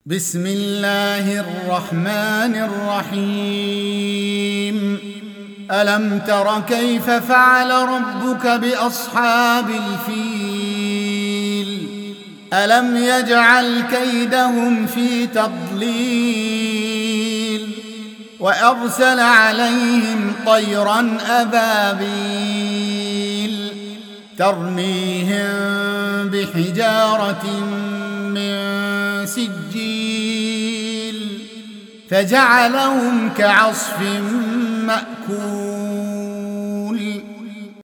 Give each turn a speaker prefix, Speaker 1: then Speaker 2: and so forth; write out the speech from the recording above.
Speaker 1: بسم الله الرحمن الرحيم. ألم تر كيف فعل ربك بأصحاب الفيل؟ ألم يجعل كيدهم في تضليل وأرسل عليهم طيرا أبابيل ترميهم بحجارة من سجيل فجعلهم كعصف مأكول.